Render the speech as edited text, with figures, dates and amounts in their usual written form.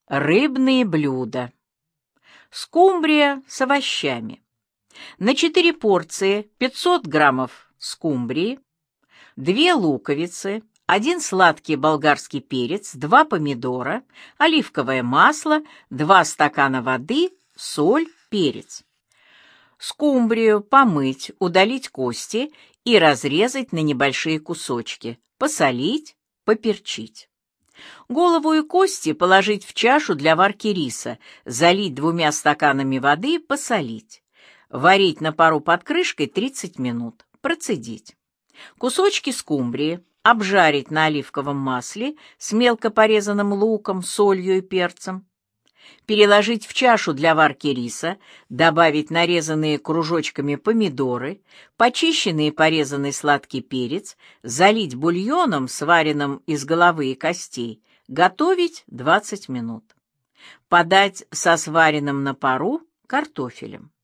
Рыбные блюда. Скумбрия с овощами. На 4 порции 500 граммов скумбрии, 2 луковицы, 1 сладкий болгарский перец, 2 помидора, оливковое масло, 2 стакана воды, соль, перец. Скумбрию помыть, удалить кости и разрезать на небольшие кусочки, посолить, поперчить. Голову и кости положить в чашу для варки риса, залить 2 стаканами воды, посолить. Варить на пару под крышкой 30 минут, процедить. Кусочки скумбрии обжарить на оливковом масле с мелко порезанным луком, солью и перцем. Переложить в чашу для варки риса, добавить нарезанные кружочками помидоры, почищенный и порезанный сладкий перец, залить бульоном, сваренным из головы и костей, готовить 20 минут. Подать со сваренным на пару картофелем.